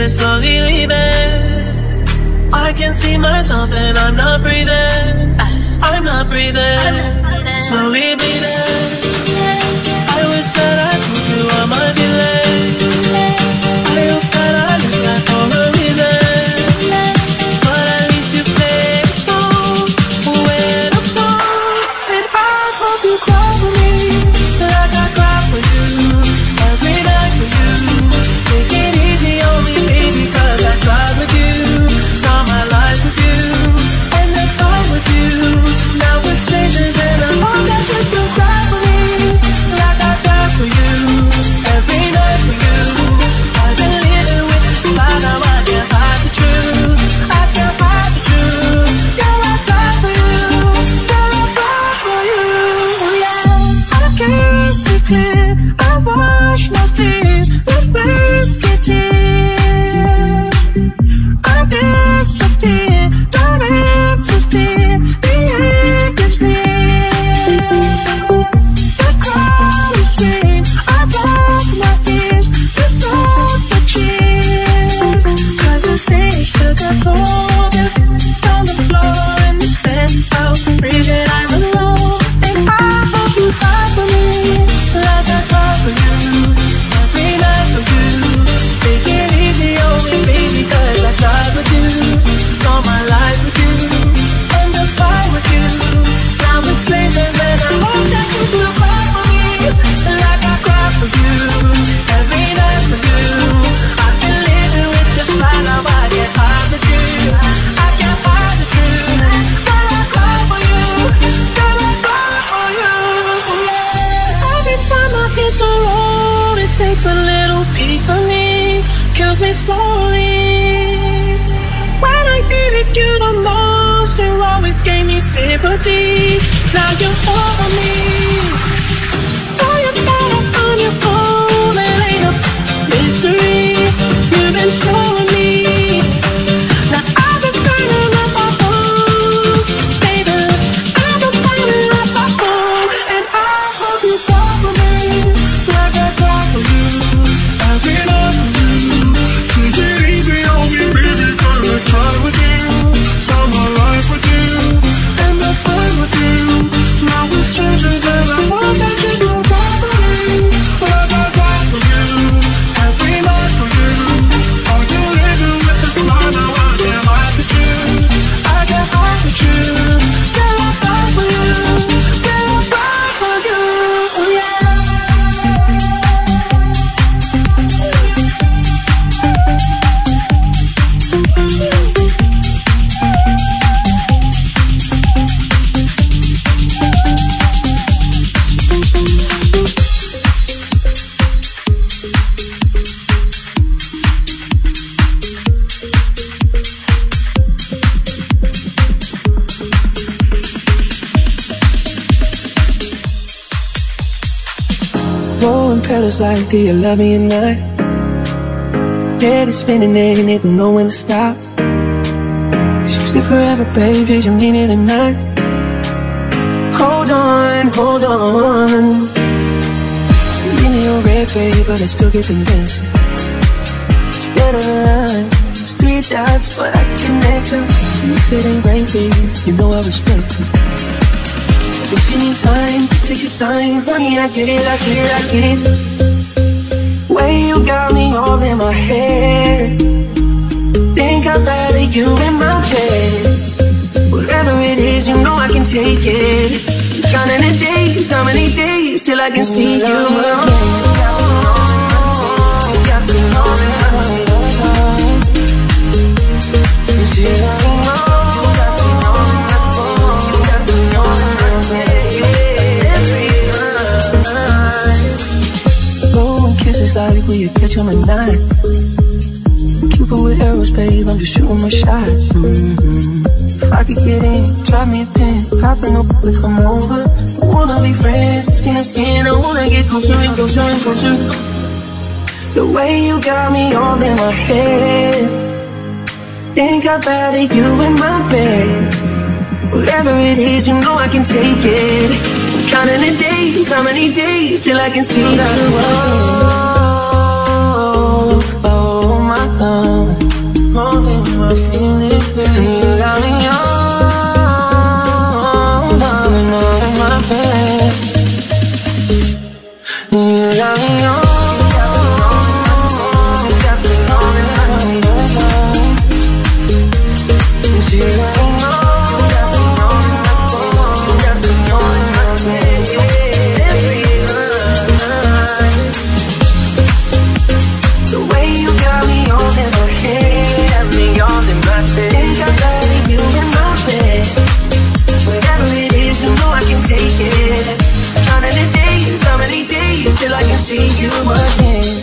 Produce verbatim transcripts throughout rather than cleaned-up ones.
is slowly leaving. I can see myself and I'm not breathing. I'm not breathing, slowly bleeding. I wish that I told you all my feelings. I hope that I look like all the reason, but at least you play the song when I'm gone. And I hope you cry for me, like I cry for you, every night for you. Take it easy on me, baby, cause I tried with you, saw my life with you, and the time with you. Now we're strangers and I hope that you still cry for me, like I cry for you, every night for you. I've been living with this lie, now I can't hide the truth, I can't hide the truth. Girl, I cry for you, girl, I cry for you, yeah. I can't see clear, I wash my fears with whiskey tears. I disappear, don't interfere, the end is near. The crowd is scream, I block my ears to stop the cheers. Cause the stage took a toll, on the floor in this penthouse, breathing I'm alone. And I hope you cry for me, like I cry for you, every night for you. Take it easy on me, baby, cause I tried with you, saw my life with you, and the time with you. Now we're strangers and I hope that you still cry for me, like I cry for you, every night for you. I've been living with this lie, now I can't hide the truth, I can't hide the truth. Girl, I cry for you, girl, I cry for you, yeah. Every time I hit the road, it takes a little piece of me, kills me slowly. When I needed you the most, you always gave me sympathy. Now you're over me. Oh, you thought I found your own, it ain't a mystery. You've been showing me. Now I've been burning up my home, baby. I've been burning up my home, and I hope you cry for me, like I cry for you, every night for you. Take it easy on me, baby, cause I tried with you, saw my life with you, and the time with you. Now we're strangers and I hope that you still cry for me, like I cry for you, every night for you. Are you living with this lie, now I can't hide the truth, I can't hide the truth. Girl, I cry for you, girl, I cry for you, yeah. Throwing petals like, do you love me or not? Head is spinning and it don't know when to stop. Choose it forever, babe, did you mean it or not? Hold on, hold on. Leave me on red, babe, but I still get convincing. Instead of a line, it's three dots, but I connect them. If it ain't right, baby, you know I respect you. If you need time, just take your time. Honey, I get it, I get it, I get it. Way you got me all in my head. Think I'd rather you in my bed. Whatever it is, you know I can take it. Counting the days, how many days till I can see you again. Got me knowing, got me knowing. You know. Kisses like we could catch 'em at night. Cupid with arrows, babe, I'm just shooting my shot. Mm-hmm. If I could get in, drop me a pin, popping up, we come over. I wanna be friends, skin to skin, I wanna get closer and closer and closer. The way you got me all in my head. Think I'd rather you in my bed. Whatever it is, you know I can take it. Counting the days, how many days till I can see you again. Oh, oh my God. I feel it, baby. You got me on, darling, all in my bed. You got me on. Till I can see you again.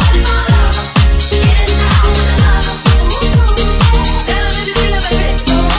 Tell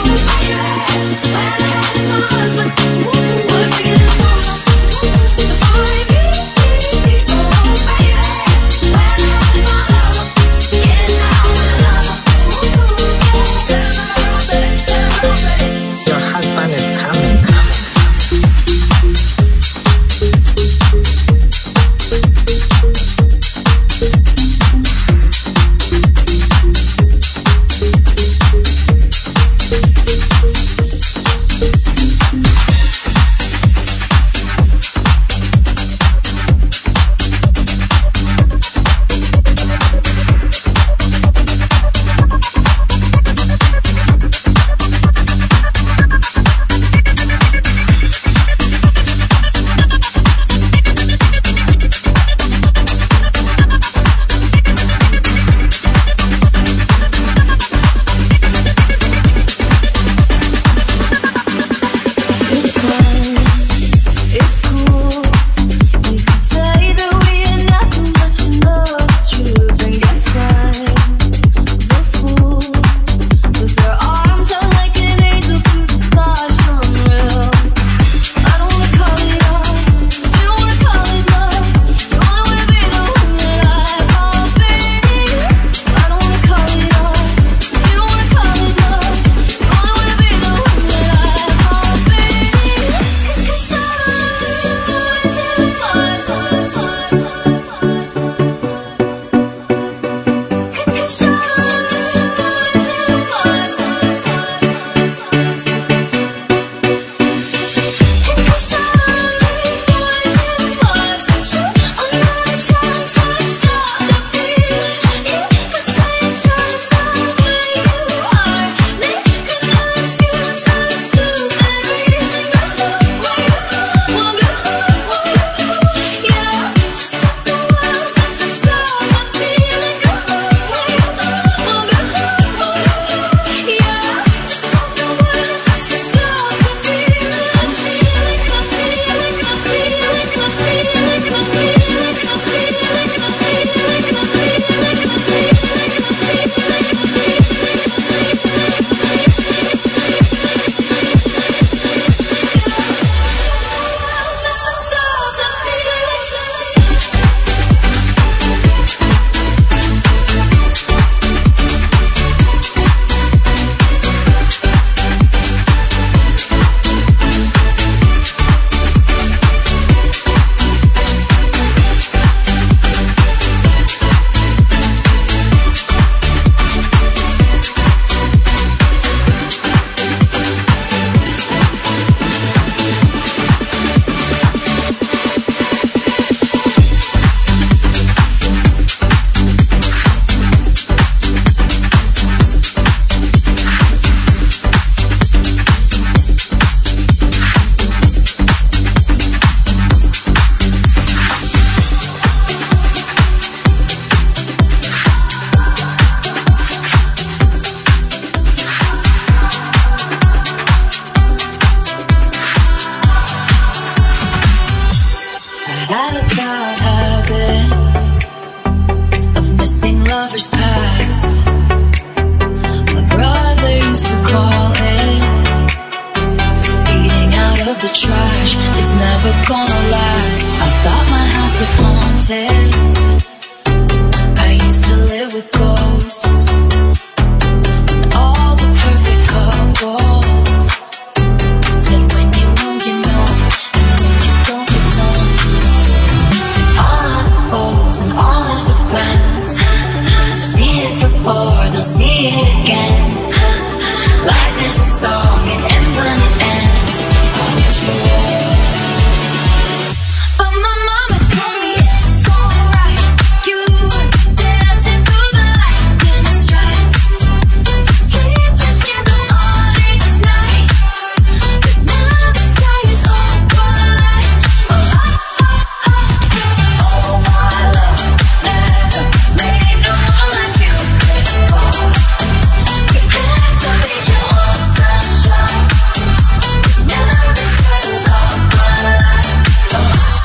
the trash, it's never gonna last. I thought my house was haunted. I used to live with ghosts and all the perfect couples said when you know you know, and when you don't you don't. All of the foes and all of the friends, seen it before, they'll see it again. Life is a song, it ends when it ends. Always for war. But my mama told me it's alright. You were dancing through the lightning strikes, sleepless in the morning's night. But now the sky is all white. Oh, oh, oh, oh. Oh, my love never made no one like you before. You had to leave your own sunshine. Now the sky is all white. Oh, oh, oh.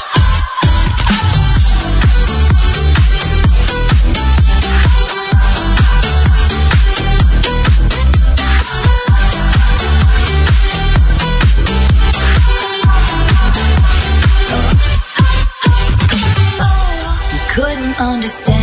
You couldn't understand